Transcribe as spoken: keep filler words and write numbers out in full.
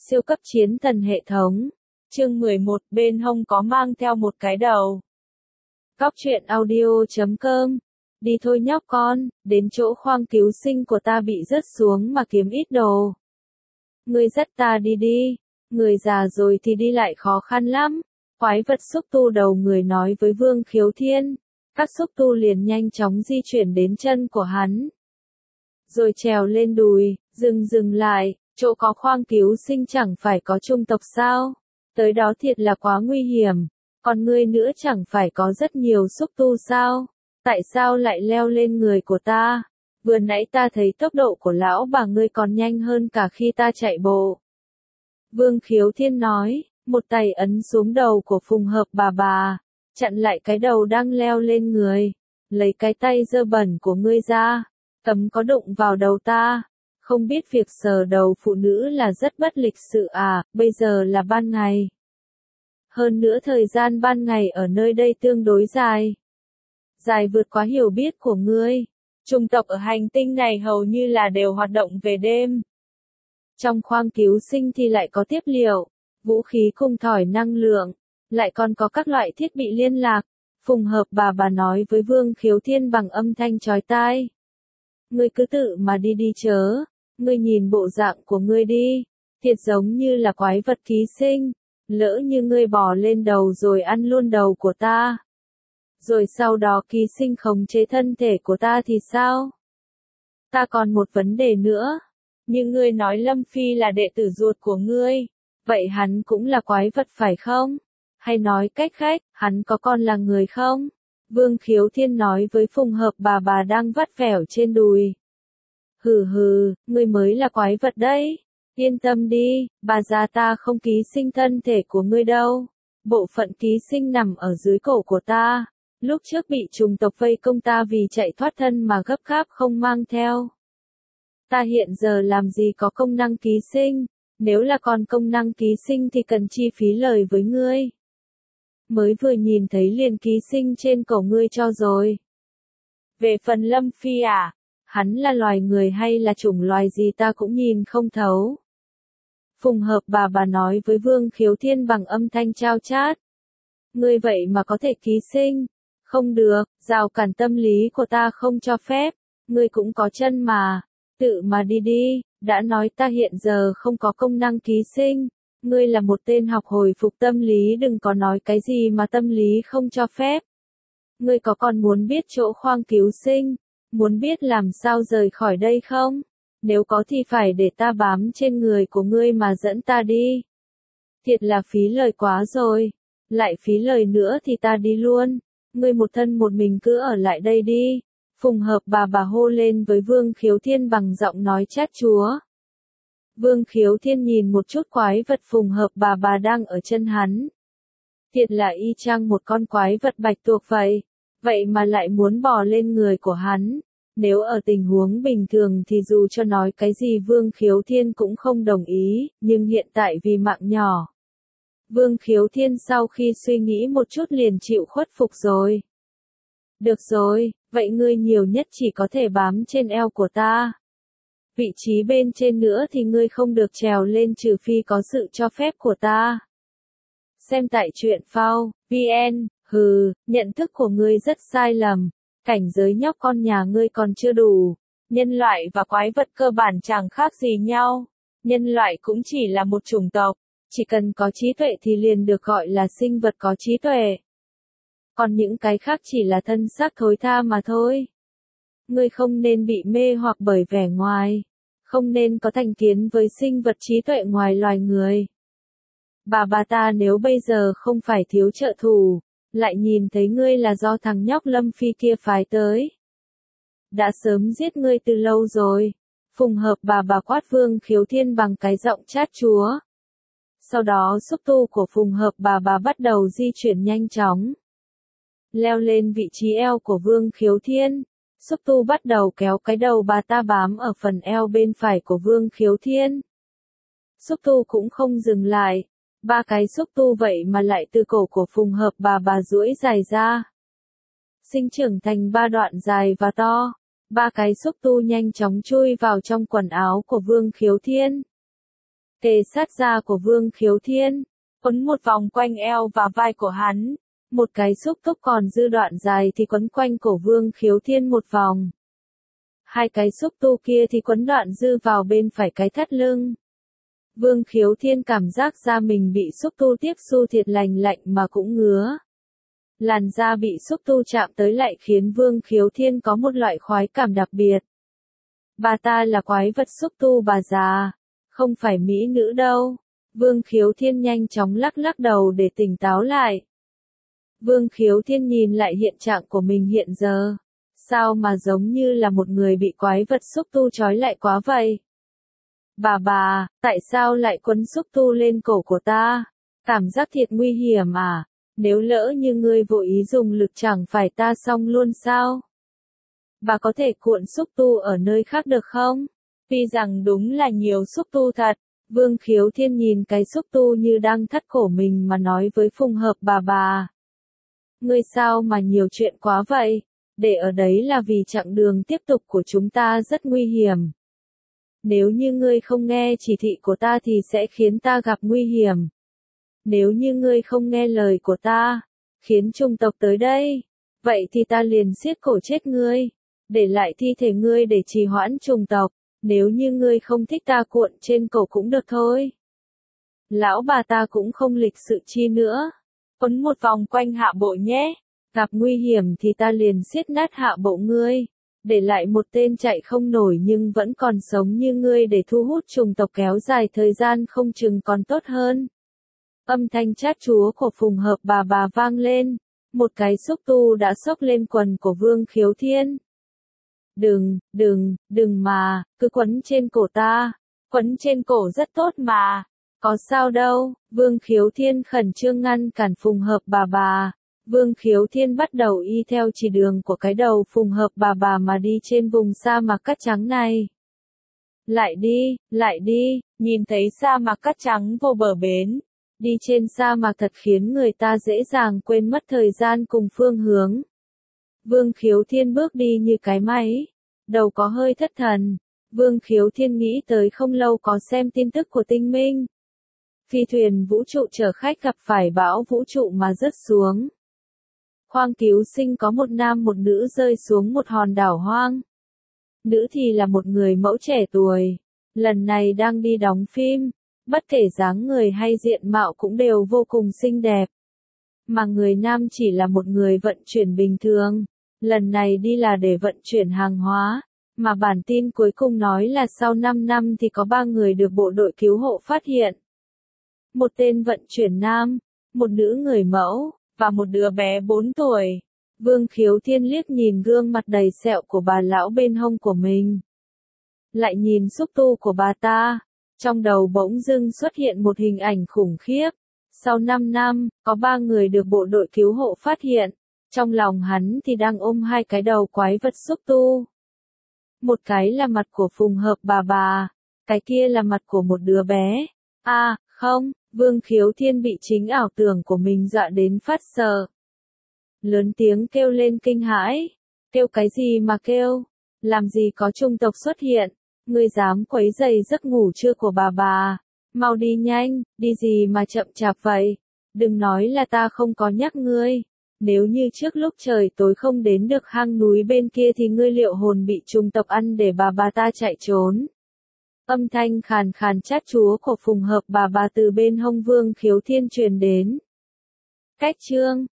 Siêu cấp chiến thần hệ thống. Chương mười một, bên hông có mang theo một cái đầu. Góc truyện audio chấm com. Đi thôi nhóc con, đến chỗ khoang cứu sinh của ta bị rớt xuống mà kiếm ít đồ. Ngươi dắt ta đi đi, người già rồi thì đi lại khó khăn lắm. Quái vật xúc tu đầu người nói với Vương Khiếu Thiên. Các xúc tu liền nhanh chóng di chuyển đến chân của hắn. Rồi trèo lên đùi, dừng dừng lại, chỗ có khoang cứu sinh chẳng phải có trung tộc sao? Tới đó thiệt là quá nguy hiểm, còn ngươi nữa chẳng phải có rất nhiều xúc tu sao? Tại sao lại leo lên người của ta? Vừa nãy ta thấy tốc độ của lão bà ngươi còn nhanh hơn cả khi ta chạy bộ. Vương Khiếu Thiên nói, một tay ấn xuống đầu của Phùng Hợp bà bà, chặn lại cái đầu đang leo lên người, lấy cái tay dơ bẩn của ngươi ra, cấm có đụng vào đầu ta. Không biết việc sờ đầu phụ nữ là rất bất lịch sự à, bây giờ là ban ngày. Hơn nữa thời gian ban ngày ở nơi đây tương đối dài. Dài vượt quá hiểu biết của ngươi. Chủng tộc ở hành tinh này hầu như là đều hoạt động về đêm. Trong khoang cứu sinh thì lại có tiếp liệu, vũ khí cùng thỏi năng lượng, lại còn có các loại thiết bị liên lạc. Phùng Hợp bà bà nói với Vương Khiếu Thiên bằng âm thanh chói tai. Ngươi cứ tự mà đi đi chớ. Ngươi nhìn bộ dạng của ngươi đi, thiệt giống như là quái vật ký sinh, lỡ như ngươi bò lên đầu rồi ăn luôn đầu của ta. Rồi sau đó ký sinh khống chế thân thể của ta thì sao? Ta còn một vấn đề nữa, nhưng ngươi nói Lâm Phi là đệ tử ruột của ngươi, vậy hắn cũng là quái vật phải không? Hay nói cách khác, hắn có con là người không? Vương Khiếu Thiên nói với Phùng Hợp bà bà đang vắt vẻo trên đùi. Hừ hừ, ngươi mới là quái vật đấy. Yên tâm đi, bà già ta không ký sinh thân thể của ngươi đâu. Bộ phận ký sinh nằm ở dưới cổ của ta. Lúc trước bị trùng tộc vây công ta vì chạy thoát thân mà gấp gáp không mang theo. Ta hiện giờ làm gì có công năng ký sinh, nếu là còn công năng ký sinh thì cần chi phí lời với ngươi. Mới vừa nhìn thấy liền ký sinh trên cổ ngươi cho rồi. Về phần Lâm Phi à? Hắn là loài người hay là chủng loài gì ta cũng nhìn không thấu. Phùng Hợp bà bà nói với Vương Khiếu Thiên bằng âm thanh chao chát. Ngươi vậy mà có thể ký sinh. Không được, rào cản tâm lý của ta không cho phép. Ngươi cũng có chân mà. Tự mà đi đi, đã nói ta hiện giờ không có công năng ký sinh. Ngươi là một tên học hồi phục tâm lý, đừng có nói cái gì mà tâm lý không cho phép. Ngươi có còn muốn biết chỗ khoang cứu sinh? Muốn biết làm sao rời khỏi đây không? Nếu có thì phải để ta bám trên người của ngươi mà dẫn ta đi. Thiệt là phí lời quá rồi. Lại phí lời nữa thì ta đi luôn. Ngươi một thân một mình cứ ở lại đây đi. Phùng Hợp bà bà hô lên với Vương Khiếu Thiên bằng giọng nói chát chúa. Vương Khiếu Thiên nhìn một chút quái vật Phùng Hợp bà bà đang ở chân hắn. Thiệt là y chang một con quái vật bạch tuộc vậy. Vậy mà lại muốn bò lên người của hắn. Nếu ở tình huống bình thường thì dù cho nói cái gì Vương Khiếu Thiên cũng không đồng ý, nhưng hiện tại vì mạng nhỏ. Vương Khiếu Thiên sau khi suy nghĩ một chút liền chịu khuất phục rồi. Được rồi, vậy ngươi nhiều nhất chỉ có thể bám trên eo của ta. Vị trí bên trên nữa thì ngươi không được trèo lên trừ phi có sự cho phép của ta. Xem tại truyện phao, vn. Hừ, nhận thức của ngươi rất sai lầm, cảnh giới nhóc con nhà ngươi còn chưa đủ, nhân loại và quái vật cơ bản chẳng khác gì nhau, nhân loại cũng chỉ là một chủng tộc, chỉ cần có trí tuệ thì liền được gọi là sinh vật có trí tuệ. Còn những cái khác chỉ là thân xác thối tha mà thôi. Ngươi không nên bị mê hoặc bởi vẻ ngoài, không nên có thành kiến với sinh vật trí tuệ ngoài loài người. Bà bà ta nếu bây giờ không phải thiếu trợ thủ, lại nhìn thấy ngươi là do thằng nhóc Lâm Phi kia phái tới. Đã sớm giết ngươi từ lâu rồi. Phùng Hợp bà bà quát Vương Khiếu Thiên bằng cái giọng chát chúa. Sau đó xúc tu của Phùng Hợp bà bà bắt đầu di chuyển nhanh chóng. Leo lên vị trí eo của Vương Khiếu Thiên. Xúc tu bắt đầu kéo cái đầu bà ta bám ở phần eo bên phải của Vương Khiếu Thiên. Xúc tu cũng không dừng lại. Ba cái xúc tu vậy mà lại từ cổ của Phùng Hợp bà bà duỗi dài ra. Sinh trưởng thành ba đoạn dài và to. Ba cái xúc tu nhanh chóng chui vào trong quần áo của Vương Khiếu Thiên. kề sát da của Vương Khiếu Thiên, quấn một vòng quanh eo và vai của hắn. Một cái xúc túc còn dư đoạn dài thì quấn quanh cổ Vương Khiếu Thiên một vòng. Hai cái xúc tu kia thì quấn đoạn dư vào bên phải cái thắt lưng. Vương Khiếu Thiên cảm giác da mình bị xúc tu tiếp xu thiệt lành lạnh mà cũng ngứa. Làn da bị xúc tu chạm tới lại khiến Vương Khiếu Thiên có một loại khoái cảm đặc biệt. Bà ta là quái vật xúc tu bà già, không phải mỹ nữ đâu. Vương Khiếu Thiên nhanh chóng lắc lắc đầu để tỉnh táo lại. Vương Khiếu Thiên nhìn lại hiện trạng của mình hiện giờ. Sao mà giống như là một người bị quái vật xúc tu trói lại quá vậy? Bà bà, tại sao lại quấn xúc tu lên cổ của ta? Cảm giác thiệt nguy hiểm à? Nếu lỡ như ngươi vô ý dùng lực chẳng phải ta xong luôn sao? Bà có thể cuộn xúc tu ở nơi khác được không? Tuy rằng đúng là nhiều xúc tu thật, Vương Khiếu Thiên nhìn cái xúc tu như đang thắt cổ mình mà nói với Phùng Hợp bà bà. Ngươi sao mà nhiều chuyện quá vậy? Để ở đấy là vì chặng đường tiếp tục của chúng ta rất nguy hiểm. Nếu như ngươi không nghe chỉ thị của ta thì sẽ khiến ta gặp nguy hiểm. Nếu như ngươi không nghe lời của ta, khiến chủng tộc tới đây, vậy thì ta liền siết cổ chết ngươi, để lại thi thể ngươi để trì hoãn chủng tộc. Nếu như ngươi không thích ta cuộn trên cổ cũng được thôi. Lão bà ta cũng không lịch sự chi nữa. Quấn một vòng quanh hạ bộ nhé. Gặp nguy hiểm thì ta liền siết nát hạ bộ ngươi. Để lại một tên chạy không nổi nhưng vẫn còn sống như ngươi để thu hút chủng tộc kéo dài thời gian không chừng còn tốt hơn. Âm thanh chát chúa của Phùng Hợp bà bà vang lên. Một cái xúc tu đã xốc lên quần của Vương Khiếu Thiên. Đừng, đừng, đừng mà, cứ quấn trên cổ ta. Quấn trên cổ rất tốt mà. Có sao đâu, Vương Khiếu Thiên khẩn trương ngăn cản Phùng Hợp bà bà. Vương Khiếu Thiên bắt đầu y theo chỉ đường của cái đầu Phùng Hợp bà bà mà đi trên vùng sa mạc cát trắng này. Lại đi, lại đi, nhìn thấy sa mạc cát trắng vô bờ bến. Đi trên sa mạc thật khiến người ta dễ dàng quên mất thời gian cùng phương hướng. Vương Khiếu Thiên bước đi như cái máy, đầu có hơi thất thần. Vương Khiếu Thiên nghĩ tới không lâu có xem tin tức của tinh minh. Phi thuyền vũ trụ chở khách gặp phải bão vũ trụ mà rớt xuống. Khoang cứu sinh có một nam một nữ rơi xuống một hòn đảo hoang. Nữ thì là một người mẫu trẻ tuổi, lần này đang đi đóng phim, bất kể dáng người hay diện mạo cũng đều vô cùng xinh đẹp. Mà người nam chỉ là một người vận chuyển bình thường, lần này đi là để vận chuyển hàng hóa, mà bản tin cuối cùng nói là sau năm năm thì có ba người được bộ đội cứu hộ phát hiện. Một tên vận chuyển nam, một nữ người mẫu, và một đứa bé bốn tuổi. Vương Khiếu Thiên liếc nhìn gương mặt đầy sẹo của bà lão bên hông của mình. Lại nhìn xúc tu của bà ta, trong đầu bỗng dưng xuất hiện một hình ảnh khủng khiếp. Sau năm năm, có ba người được bộ đội cứu hộ phát hiện. Trong lòng hắn thì đang ôm hai cái đầu quái vật xúc tu. Một cái là mặt của Phùng Hợp bà bà, cái kia là mặt của một đứa bé. À, không, Vương Khiếu Thiên bị chính ảo tưởng của mình dọa đến phát sợ. Lớn tiếng kêu lên kinh hãi. Kêu cái gì mà kêu? Làm gì có chủng tộc xuất hiện? Ngươi dám quấy rầy giấc ngủ trưa của bà bà? Mau đi nhanh, đi gì mà chậm chạp vậy? Đừng nói là ta không có nhắc ngươi. Nếu như trước lúc trời tối không đến được hang núi bên kia thì ngươi liệu hồn bị chủng tộc ăn để bà bà ta chạy trốn. Âm thanh khàn khàn chát chúa của Phùng Hợp bà bà từ bên hông Vương Khiếu Thiên truyền đến. Cách chương